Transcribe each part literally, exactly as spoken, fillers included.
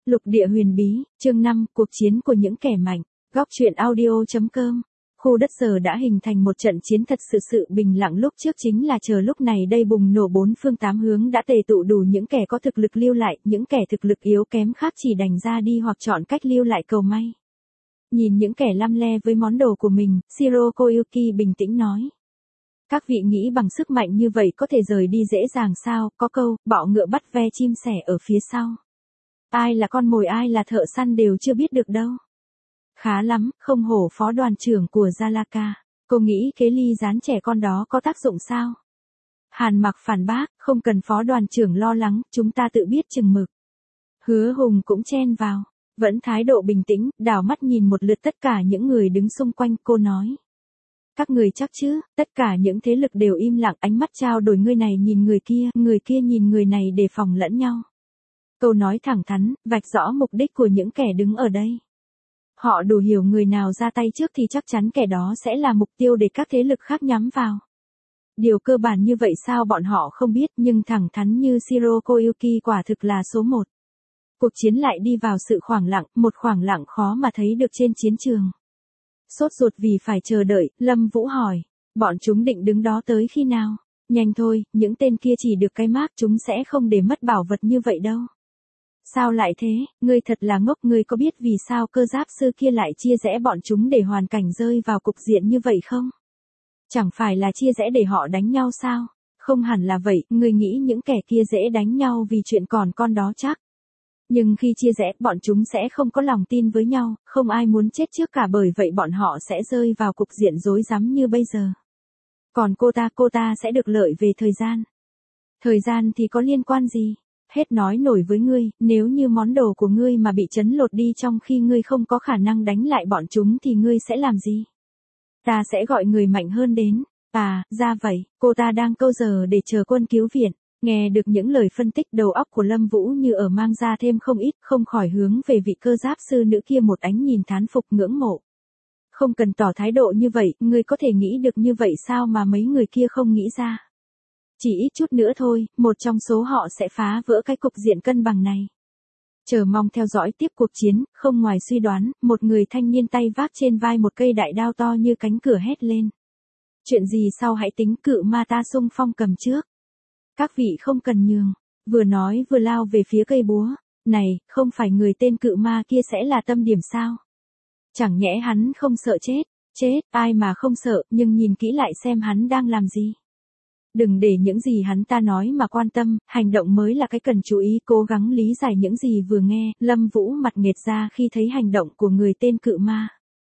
Lục địa huyền bí, chương năm, cuộc chiến của những kẻ mạnh. Góc truyện audio chấm com. Khu đất giờ đã hình thành một trận chiến thật sự sự bình lặng, lúc trước chính là chờ lúc này đây bùng nổ, bốn phương tám hướng đã tề tụ đủ những kẻ có thực lực lưu lại, những kẻ thực lực yếu kém khác chỉ đành ra đi hoặc chọn cách lưu lại cầu may. Nhìn những kẻ lăm le với món đồ của mình, Shiro Koyuki bình tĩnh nói. Các vị nghĩ bằng sức mạnh như vậy có thể rời đi dễ dàng sao? Có câu, bọ ngựa bắt ve chim sẻ ở phía sau. Ai là con mồi ai là thợ săn đều chưa biết được đâu. Khá lắm, không hổ phó đoàn trưởng của Jalaka. Cô nghĩ kế ly gián trẻ con đó có tác dụng sao? Hàn Mặc phản bác, không cần phó đoàn trưởng lo lắng, chúng ta tự biết chừng mực. Hứa Hùng cũng chen vào, vẫn thái độ bình tĩnh, đảo mắt nhìn một lượt tất cả những người đứng xung quanh, cô nói. Các người chắc chứ? Tất cả những thế lực đều im lặng, ánh mắt trao đổi, người này nhìn người kia, người kia nhìn người này đề phòng lẫn nhau. Câu nói thẳng thắn, vạch rõ mục đích của những kẻ đứng ở đây. Họ đủ hiểu người nào ra tay trước thì chắc chắn kẻ đó sẽ là mục tiêu để các thế lực khác nhắm vào. Điều cơ bản như vậy sao bọn họ không biết, nhưng thẳng thắn như Shiro Koyuki quả thực là số một. Cuộc chiến lại đi vào sự khoảng lặng, một khoảng lặng khó mà thấy được trên chiến trường. Sốt ruột vì phải chờ đợi, Lâm Vũ hỏi, bọn chúng định đứng đó tới khi nào? Nhanh thôi, những tên kia chỉ được cái mác, chúng sẽ không để mất bảo vật như vậy đâu. Sao lại thế, ngươi thật là ngốc, ngươi có biết vì sao cơ giáp sư kia lại chia rẽ bọn chúng để hoàn cảnh rơi vào cục diện như vậy không? Chẳng phải là chia rẽ để họ đánh nhau sao? Không hẳn là vậy, ngươi nghĩ những kẻ kia dễ đánh nhau vì chuyện còn con đó chắc. Nhưng khi chia rẽ, bọn chúng sẽ không có lòng tin với nhau, không ai muốn chết trước cả, bởi vậy bọn họ sẽ rơi vào cục diện rối rắm như bây giờ. Còn cô ta, cô ta sẽ được lợi về thời gian. Thời gian thì có liên quan gì? Hết nói nổi với ngươi, nếu như món đồ của ngươi mà bị chấn lột đi trong khi ngươi không có khả năng đánh lại bọn chúng thì ngươi sẽ làm gì? Ta sẽ gọi người mạnh hơn đến. À, ra vậy, cô ta đang câu giờ để chờ quân cứu viện. Nghe được những lời phân tích, đầu óc của Lâm Vũ như ở mang ra thêm không ít, không khỏi hướng về vị cơ giáp sư nữ kia một ánh nhìn thán phục ngưỡng mộ. Không cần tỏ thái độ như vậy, ngươi có thể nghĩ được như vậy sao mà mấy người kia không nghĩ ra? Chỉ ít chút nữa thôi, một trong số họ sẽ phá vỡ cái cục diện cân bằng này. Chờ mong theo dõi tiếp cuộc chiến, không ngoài suy đoán, một người thanh niên tay vác trên vai một cây đại đao to như cánh cửa hét lên. Chuyện gì sau hãy tính, cự ma ta xung phong cầm trước. Các vị không cần nhường, vừa nói vừa lao về phía cây búa. Này, không phải người tên cự ma kia sẽ là tâm điểm sao? Chẳng nhẽ hắn không sợ chết? Chết, ai mà không sợ, nhưng nhìn kỹ lại xem hắn đang làm gì. Đừng để những gì hắn ta nói mà quan tâm, hành động mới là cái cần chú ý, cố gắng lý giải những gì vừa nghe. Lâm Vũ mặt nghệt ra khi thấy hành động của người tên cự ma.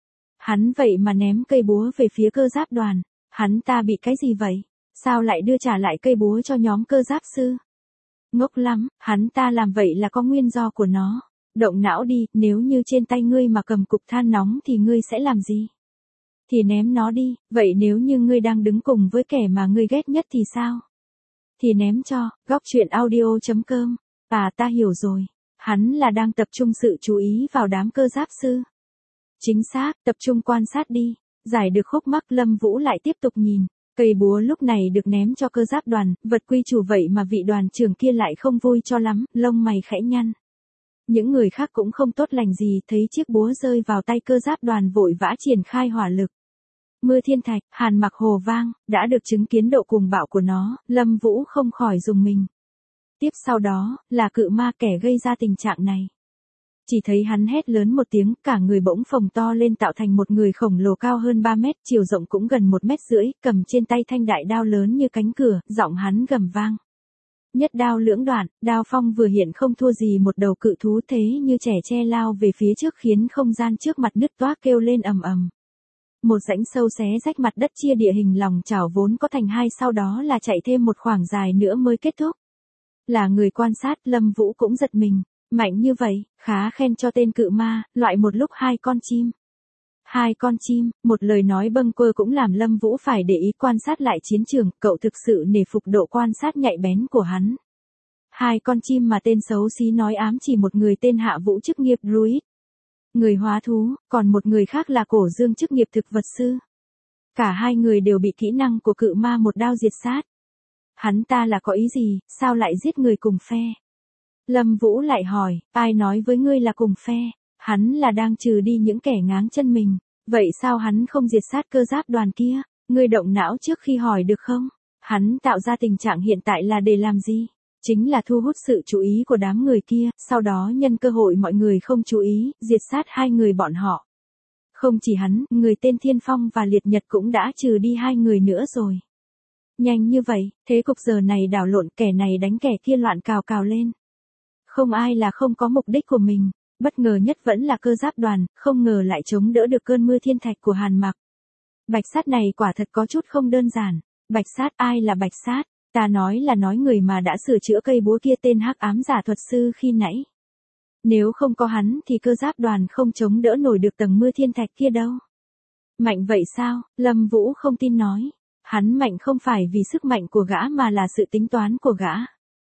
Hắn vậy mà ném cây búa về phía cơ giáp đoàn, hắn ta bị cái gì vậy? Sao lại đưa trả lại cây búa cho nhóm cơ giáp sư? Ngốc lắm, hắn ta làm vậy là có nguyên do của nó. Động não đi, nếu như trên tay ngươi mà cầm cục than nóng thì ngươi sẽ làm gì? Thì ném nó đi, vậy nếu như ngươi đang đứng cùng với kẻ mà ngươi ghét nhất thì sao? Thì ném cho, góc truyện audio chấm com. À, ta hiểu rồi, hắn là đang tập trung sự chú ý vào đám cơ giáp sư. Chính xác, tập trung quan sát đi. Giải được khúc mắc, Lâm Vũ lại tiếp tục nhìn. Cây búa lúc này được ném cho cơ giáp đoàn, vật quy chủ vậy mà vị đoàn trưởng kia lại không vui cho lắm, lông mày khẽ nhăn. Những người khác cũng không tốt lành gì, thấy chiếc búa rơi vào tay cơ giáp đoàn vội vã triển khai hỏa lực. Mưa thiên thạch, Hàn Mặc hồ vang, đã được chứng kiến độ cuồng bạo của nó, Lâm Vũ không khỏi rùng mình. Tiếp sau đó, là cự ma kẻ gây ra tình trạng này. Chỉ thấy hắn hét lớn một tiếng, cả người bỗng phồng to lên tạo thành một người khổng lồ cao hơn ba mét, chiều rộng cũng gần một mét rưỡi, cầm trên tay thanh đại đao lớn như cánh cửa, giọng hắn gầm vang. Nhất đao lưỡng đoạn, đao phong vừa hiện không thua gì một đầu cự thú, thế như trẻ tre lao về phía trước khiến không gian trước mặt nứt toác kêu lên ầm ầm. Một rãnh sâu xé rách mặt đất, chia địa hình lòng chảo vốn có thành hai, sau đó là chạy thêm một khoảng dài nữa mới kết thúc. Là người quan sát, Lâm Vũ cũng giật mình. Mạnh như vậy, khá khen cho tên cự ma, loại một lúc hai con chim. Hai con chim, một lời nói bâng quơ cũng làm Lâm Vũ phải để ý quan sát lại chiến trường, cậu thực sự nể phục độ quan sát nhạy bén của hắn. Hai con chim mà tên xấu xí nói ám chỉ một người tên Hạ Vũ chức nghiệp druid, người hóa thú, còn một người khác là Cổ Dương chức nghiệp thực vật sư. Cả hai người đều bị kỹ năng của cự ma một đao diệt sát. Hắn ta là có ý gì, sao lại giết người cùng phe? Lâm Vũ lại hỏi, ai nói với ngươi là cùng phe, hắn là đang trừ đi những kẻ ngáng chân mình, vậy sao hắn không diệt sát cơ giáp đoàn kia, ngươi động não trước khi hỏi được không? Hắn tạo ra tình trạng hiện tại là để làm gì? Chính là thu hút sự chú ý của đám người kia, sau đó nhân cơ hội mọi người không chú ý, diệt sát hai người bọn họ. Không chỉ hắn, người tên Thiên Phong và Liệt Nhật cũng đã trừ đi hai người nữa rồi. Nhanh như vậy, thế cục giờ này đảo lộn, kẻ này đánh kẻ kia loạn cào cào lên. Không ai là không có mục đích của mình, bất ngờ nhất vẫn là cơ giáp đoàn, không ngờ lại chống đỡ được cơn mưa thiên thạch của Hàn Mặc. Bạch Sát này quả thật có chút không đơn giản. Bạch Sát, ai là Bạch Sát? Ta nói là nói người mà đã sửa chữa cây búa kia, tên hắc ám giả thuật sư khi nãy. Nếu không có hắn thì cơ giáp đoàn không chống đỡ nổi được tầng mưa thiên thạch kia đâu. Mạnh vậy sao? Lâm Vũ không tin nói. Hắn mạnh không phải vì sức mạnh của gã mà là sự tính toán của gã.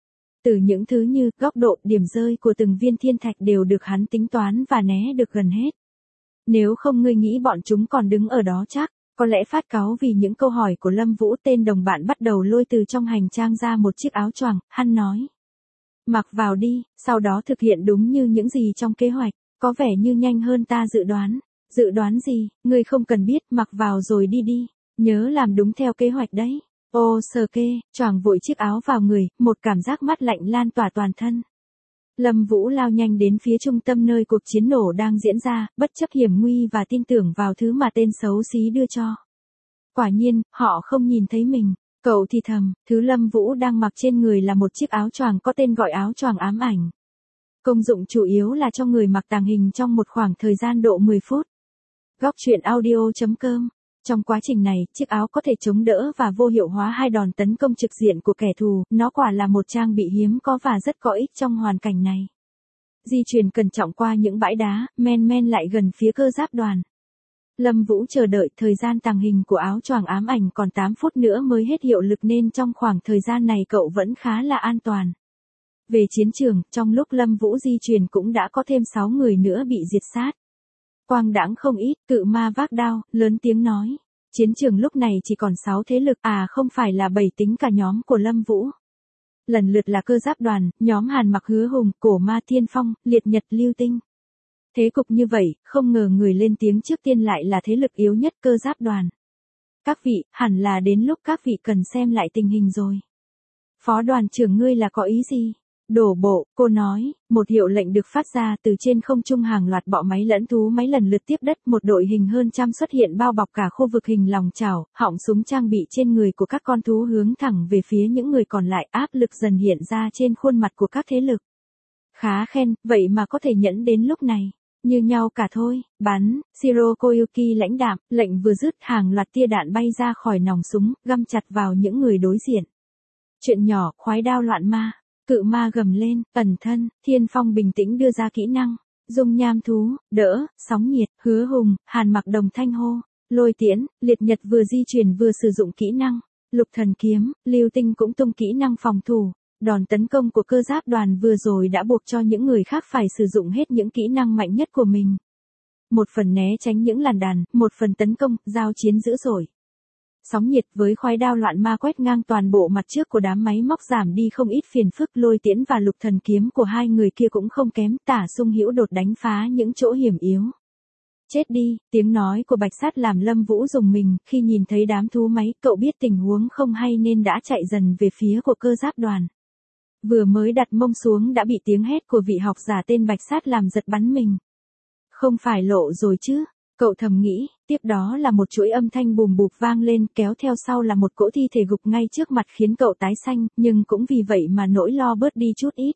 Từ những thứ như góc độ, điểm rơi của từng viên thiên thạch đều được hắn tính toán và né được gần hết. Nếu không ngươi nghĩ bọn chúng còn đứng ở đó chắc. Có lẽ phát cáu vì những câu hỏi của Lâm Vũ, tên đồng bạn bắt đầu lôi từ trong hành trang ra một chiếc áo choàng, hắn nói. Mặc vào đi, sau đó thực hiện đúng như những gì trong kế hoạch, có vẻ như nhanh hơn ta dự đoán. Dự đoán gì, ngươi không cần biết, mặc vào rồi đi đi, nhớ làm đúng theo kế hoạch đấy. Ô sờ kê, choàng vội chiếc áo vào người, một cảm giác mát lạnh lan tỏa toàn thân. Lâm Vũ lao nhanh đến phía trung tâm nơi cuộc chiến nổ đang diễn ra, bất chấp hiểm nguy và tin tưởng vào thứ mà tên xấu xí đưa cho. Quả nhiên, họ không nhìn thấy mình. Cậu thì thầm, thứ Lâm Vũ đang mặc trên người là một chiếc áo choàng có tên gọi áo choàng ám ảnh. Công dụng chủ yếu là cho người mặc tàng hình trong một khoảng thời gian độ mười phút. Góc truyện audio chấm com. Trong quá trình này, chiếc áo có thể chống đỡ và vô hiệu hóa hai đòn tấn công trực diện của kẻ thù, nó quả là một trang bị hiếm có và rất có ích trong hoàn cảnh này. Di chuyển cẩn trọng qua những bãi đá, men men lại gần phía cơ giáp đoàn. Lâm Vũ chờ đợi, thời gian tàng hình của áo choàng ám ảnh còn tám phút nữa mới hết hiệu lực nên trong khoảng thời gian này cậu vẫn khá là an toàn. Về chiến trường, trong lúc Lâm Vũ di chuyển cũng đã có thêm sáu người nữa bị diệt sát. Quang đãng không ít, cự ma vác đao, lớn tiếng nói. Chiến trường lúc này chỉ còn sáu thế lực, à không phải là bảy tính cả nhóm của Lâm Vũ. Lần lượt là cơ giáp đoàn, nhóm Hàn Mặc, Hứa Hùng, Cổ Ma, Thiên Phong, Liệt Nhật, Lưu Tinh. Thế cục như vậy, không ngờ người lên tiếng trước tiên lại là thế lực yếu nhất, cơ giáp đoàn. Các vị, hẳn là đến lúc các vị cần xem lại tình hình rồi. Phó đoàn trưởng ngươi là có ý gì? Đổ bộ, cô nói, một hiệu lệnh được phát ra từ trên không trung, hàng loạt bọ máy lẫn thú máy lần lượt tiếp đất, một đội hình hơn trăm xuất hiện bao bọc cả khu vực hình lòng chảo, họng súng trang bị trên người của các con thú hướng thẳng về phía những người còn lại, áp lực dần hiện ra trên khuôn mặt của các thế lực. Khá khen, vậy mà có thể nhẫn đến lúc này. Như nhau cả thôi, bắn, Shiro Koyuki lãnh đạm, lệnh vừa dứt, hàng loạt tia đạn bay ra khỏi nòng súng, găm chặt vào những người đối diện. Chuyện nhỏ, khoái đao loạn ma. Cự ma gầm lên, ẩn thân, Thiên Phong bình tĩnh đưa ra kỹ năng. Dung nham thú, đỡ, sóng nhiệt, Hứa Hùng, Hàn Mặc đồng thanh hô. Lôi tiễn, Liệt Nhật vừa di chuyển vừa sử dụng kỹ năng. Lục thần kiếm, Lưu Tinh cũng tung kỹ năng phòng thủ. Đòn tấn công của cơ giáp đoàn vừa rồi đã buộc cho những người khác phải sử dụng hết những kỹ năng mạnh nhất của mình. Một phần né tránh những làn đạn, một phần tấn công, giao chiến dữ dội. Sóng nhiệt với khoái đao loạn ma quét ngang toàn bộ mặt trước của đám máy móc, giảm đi không ít phiền phức. Lôi tiễn và lục thần kiếm của hai người kia cũng không kém, tả sung hữu đột đánh phá những chỗ hiểm yếu. Chết đi, tiếng nói của Bạch Sát làm Lâm Vũ rùng mình, khi nhìn thấy đám thú máy, cậu biết tình huống không hay nên đã chạy dần về phía của cơ giáp đoàn. Vừa mới đặt mông xuống đã bị tiếng hét của vị học giả tên Bạch Sát làm giật bắn mình. Không phải lộ rồi chứ? Cậu thầm nghĩ, tiếp đó là một chuỗi âm thanh bùm bụp vang lên, kéo theo sau là một cỗ thi thể gục ngay trước mặt khiến cậu tái xanh, nhưng cũng vì vậy mà nỗi lo bớt đi chút ít.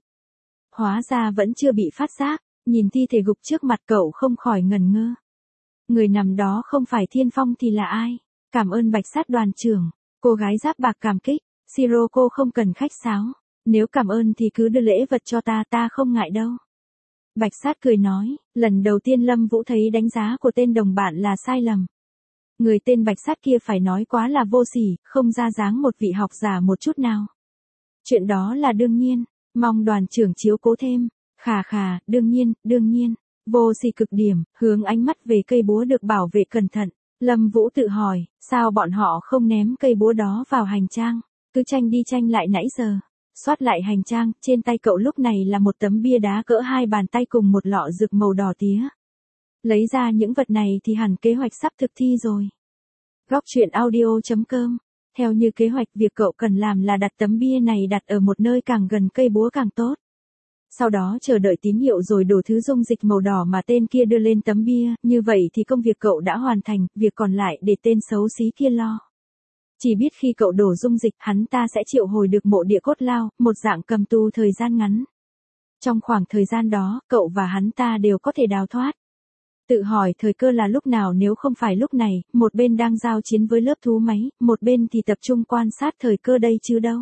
Hóa ra vẫn chưa bị phát giác, nhìn thi thể gục trước mặt cậu không khỏi ngần ngơ. Người nằm đó không phải Thiên Phong thì là ai? Cảm ơn Bạch Sát đoàn trưởng. Cô gái giáp bạc cảm kích, Shiro cô không cần khách sáo. Nếu cảm ơn thì cứ đưa lễ vật cho ta, ta không ngại đâu. Bạch Sát cười nói, lần đầu tiên Lâm Vũ thấy đánh giá của tên đồng bạn là sai lầm. Người tên Bạch Sát kia phải nói quá là vô sỉ, không ra dáng một vị học giả một chút nào. Chuyện đó là đương nhiên, mong đoàn trưởng chiếu cố thêm. Khà khà, đương nhiên, đương nhiên, vô sỉ cực điểm, hướng ánh mắt về cây búa được bảo vệ cẩn thận. Lâm Vũ tự hỏi, sao bọn họ không ném cây búa đó vào hành trang, cứ tranh đi tranh lại nãy giờ. Xoát lại hành trang, trên tay cậu lúc này là một tấm bia đá cỡ hai bàn tay cùng một lọ dược màu đỏ tía. Lấy ra những vật này thì hẳn kế hoạch sắp thực thi rồi. Góc truyện audio chấm com. Theo như kế hoạch, việc cậu cần làm là đặt tấm bia này đặt ở một nơi càng gần cây búa càng tốt. Sau đó chờ đợi tín hiệu rồi đổ thứ dung dịch màu đỏ mà tên kia đưa lên tấm bia, như vậy thì công việc cậu đã hoàn thành, việc còn lại để tên xấu xí kia lo. Chỉ biết khi cậu đổ dung dịch, hắn ta sẽ triệu hồi được mộ địa cốt lao, một dạng cầm tù thời gian ngắn. Trong khoảng thời gian đó, cậu và hắn ta đều có thể đào thoát. Tự hỏi thời cơ là lúc nào nếu không phải lúc này, một bên đang giao chiến với lớp thú máy, một bên thì tập trung quan sát thời cơ đây chứ đâu.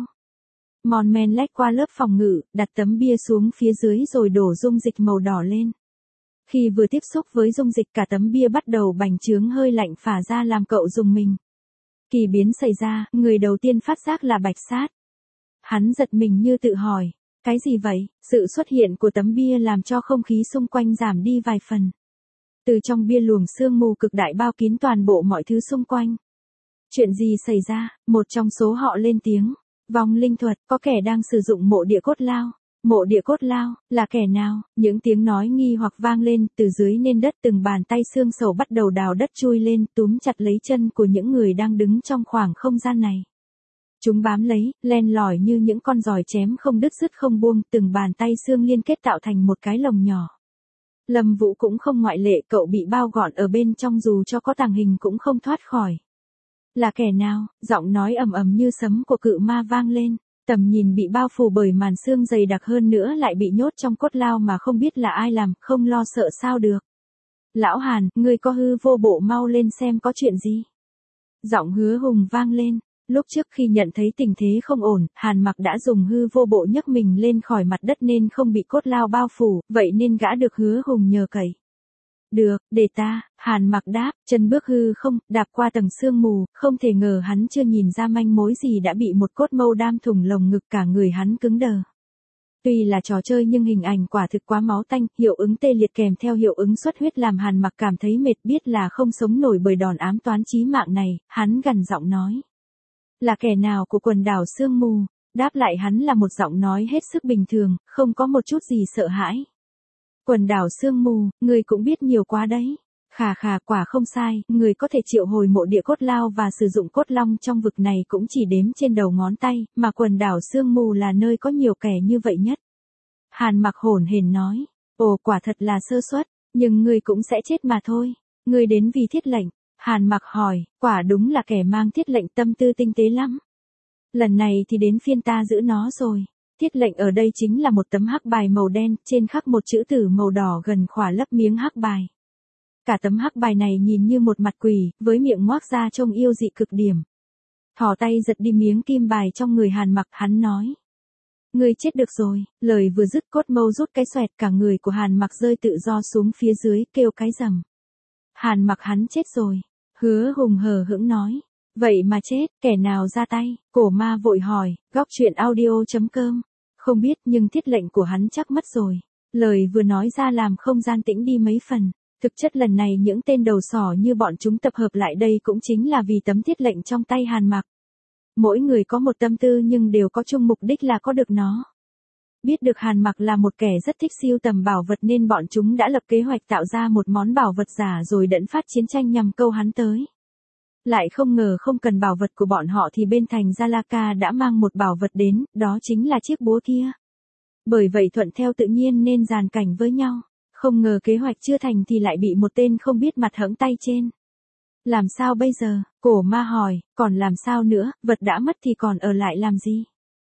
Mòn men lách qua lớp phòng ngự, đặt tấm bia xuống phía dưới rồi đổ dung dịch màu đỏ lên. Khi vừa tiếp xúc với dung dịch, cả tấm bia bắt đầu bành trướng, hơi lạnh phả ra làm cậu rùng mình. Kỳ biến xảy ra, người đầu tiên phát giác là Bạch Sát. Hắn giật mình như tự hỏi, cái gì vậy? Sự xuất hiện của tấm bia làm cho không khí xung quanh giảm đi vài phần. Từ trong bia luồng sương mù cực đại bao kín toàn bộ mọi thứ xung quanh. Chuyện gì xảy ra? Một trong số họ lên tiếng. Vong linh thuật, có kẻ đang sử dụng mộ địa cốt lao. Mộ địa cốt lao, là kẻ nào? Những tiếng nói nghi hoặc vang lên, từ dưới nền đất từng bàn tay xương sầu bắt đầu đào đất chui lên, túm chặt lấy chân của những người đang đứng trong khoảng không gian này. Chúng bám lấy, len lỏi như những con giòi chém không đứt dứt không buông, từng bàn tay xương liên kết tạo thành một cái lồng nhỏ. Lâm Vũ cũng không ngoại lệ, cậu bị bao gọn ở bên trong dù cho có tàng hình cũng không thoát khỏi. Là kẻ nào? Giọng nói ầm ầm như sấm của cự ma vang lên. Tầm nhìn bị bao phủ bởi màn sương dày đặc, hơn nữa lại bị nhốt trong cốt lao mà không biết là ai làm, không lo sợ sao được. Lão Hàn, ngươi có hư vô bộ, mau lên xem có chuyện gì. Giọng Hứa Hùng vang lên. Lúc trước khi nhận thấy tình thế không ổn, Hàn Mặc đã dùng hư vô bộ nhấc mình lên khỏi mặt đất nên không bị cốt lao bao phủ, vậy nên gã được Hứa Hùng nhờ cậy. Được, để ta, Hàn Mặc đáp, chân bước hư không, đạp qua tầng sương mù, không thể ngờ hắn chưa nhìn ra manh mối gì đã bị một cốt mâu đam thủng lồng ngực, cả người hắn cứng đờ. Tuy là trò chơi nhưng hình ảnh quả thực quá máu tanh, hiệu ứng tê liệt kèm theo hiệu ứng xuất huyết làm Hàn Mặc cảm thấy mệt, biết là không sống nổi bởi đòn ám toán chí mạng này, hắn gằn giọng nói. Là kẻ nào của quần đảo sương mù? Đáp lại hắn là một giọng nói hết sức bình thường, không có một chút gì sợ hãi. Quần đảo sương mù, người cũng biết nhiều quá đấy. Khà khà, quả không sai, người có thể triệu hồi mộ địa cốt lao và sử dụng cốt long trong vực này cũng chỉ đếm trên đầu ngón tay, mà quần đảo sương mù là nơi có nhiều kẻ như vậy nhất. Hàn Mặc hổn hển nói, ồ, quả thật là sơ suất, nhưng người cũng sẽ chết mà thôi. Người đến vì thiết lệnh. Hàn Mặc hỏi, quả đúng là kẻ mang thiết lệnh tâm tư tinh tế lắm. Lần này thì đến phiên ta giữ nó rồi. Thiết lệnh ở đây chính là một tấm hắc bài màu đen, trên khắc một chữ tử màu đỏ gần khỏa lấp miếng hắc bài. Cả tấm hắc bài này nhìn như một mặt quỷ, với miệng ngoác ra trông yêu dị cực điểm. Thò tay giật đi miếng kim bài trong người Hàn Mặc, hắn nói. Ngươi chết được rồi, lời vừa dứt cốt mâu rút cái xoẹt, cả người của Hàn Mặc rơi tự do xuống phía dưới, kêu cái rầm. Hàn Mặc, hắn chết rồi. Hứa Hùng hờ hững nói. Vậy mà chết, kẻ nào ra tay? Cổ ma vội hỏi. Góc truyện audio chấm com. Không biết, nhưng thiết lệnh của hắn chắc mất rồi. Lời vừa nói ra làm không gian tĩnh đi mấy phần. Thực chất lần này những tên đầu sỏ như bọn chúng tập hợp lại đây cũng chính là vì tấm thiết lệnh trong tay Hàn Mặc. Mỗi người có một tâm tư nhưng đều có chung mục đích là có được nó. Biết được Hàn Mặc là một kẻ rất thích sưu tầm bảo vật nên bọn chúng đã lập kế hoạch tạo ra một món bảo vật giả rồi đẫn phát chiến tranh nhằm câu hắn tới. Lại không ngờ không cần bảo vật của bọn họ thì bên thành Jalaka đã mang một bảo vật đến, đó chính là chiếc búa kia. Bởi vậy thuận theo tự nhiên nên dàn cảnh với nhau. Không ngờ kế hoạch chưa thành thì lại bị một tên không biết mặt hẫng tay trên. Làm sao bây giờ? Cổ ma hỏi, còn làm sao nữa, vật đã mất thì còn ở lại làm gì?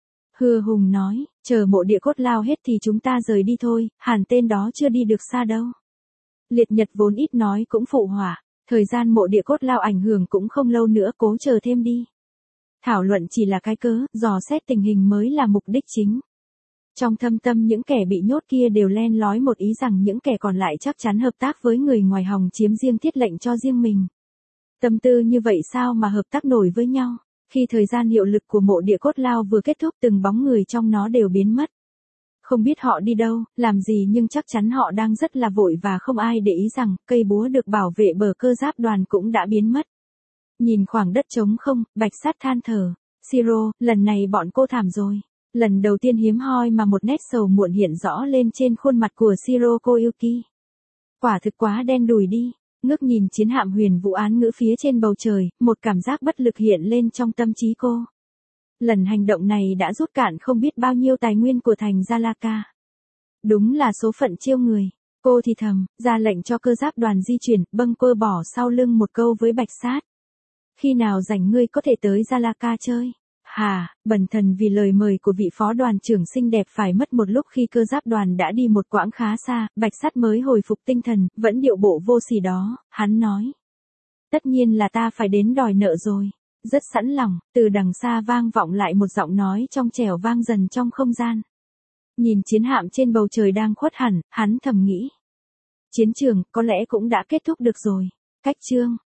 Hứa Hùng nói, chờ mộ địa cốt lao hết thì chúng ta rời đi thôi, Hàn tên đó chưa đi được xa đâu. Liệt Nhật vốn ít nói cũng phụ họa, thời gian mộ địa cốt lao ảnh hưởng cũng không lâu nữa, cố chờ thêm đi. Thảo luận chỉ là cái cớ, dò xét tình hình mới là mục đích chính. Trong thâm tâm những kẻ bị nhốt kia đều len lói một ý rằng những kẻ còn lại chắc chắn hợp tác với người ngoài hòng chiếm riêng thiết lệnh cho riêng mình. Tâm tư như vậy sao mà hợp tác nổi với nhau? Khi thời gian hiệu lực của mộ địa cốt lao vừa kết thúc, từng bóng người trong nó đều biến mất. Không biết họ đi đâu, làm gì, nhưng chắc chắn họ đang rất là vội và không ai để ý rằng cây búa được bảo vệ bờ cơ giáp đoàn cũng đã biến mất. Nhìn khoảng đất trống không, Bạch Sát than thở, Siro, lần này bọn cô thảm rồi. Lần đầu tiên hiếm hoi mà một nét sầu muộn hiện rõ lên trên khuôn mặt của Shiro Koyuki. Quả thực quá đen đủi đi, ngước nhìn chiến hạm huyền vũ án ngữ phía trên bầu trời, một cảm giác bất lực hiện lên trong tâm trí cô. Lần hành động này đã rút cạn không biết bao nhiêu tài nguyên của thành Jalaka. Đúng là số phận chiêu người. Cô thì thầm, ra lệnh cho cơ giáp đoàn di chuyển, bâng quơ bỏ sau lưng một câu với Bạch Sát. Khi nào rảnh ngươi có thể tới Jalaka chơi? Hà, bần thần vì lời mời của vị phó đoàn trưởng xinh đẹp phải mất một lúc khi cơ giáp đoàn đã đi một quãng khá xa, Bạch Sát mới hồi phục tinh thần, vẫn điệu bộ vô sỉ đó, hắn nói. Tất nhiên là ta phải đến đòi nợ rồi. Rất sẵn lòng, từ đằng xa vang vọng lại một giọng nói trong trẻo vang dần trong không gian. Nhìn chiến hạm trên bầu trời đang khuất hẳn, hắn thầm nghĩ. Chiến trường, có lẽ cũng đã kết thúc được rồi. Cách chương.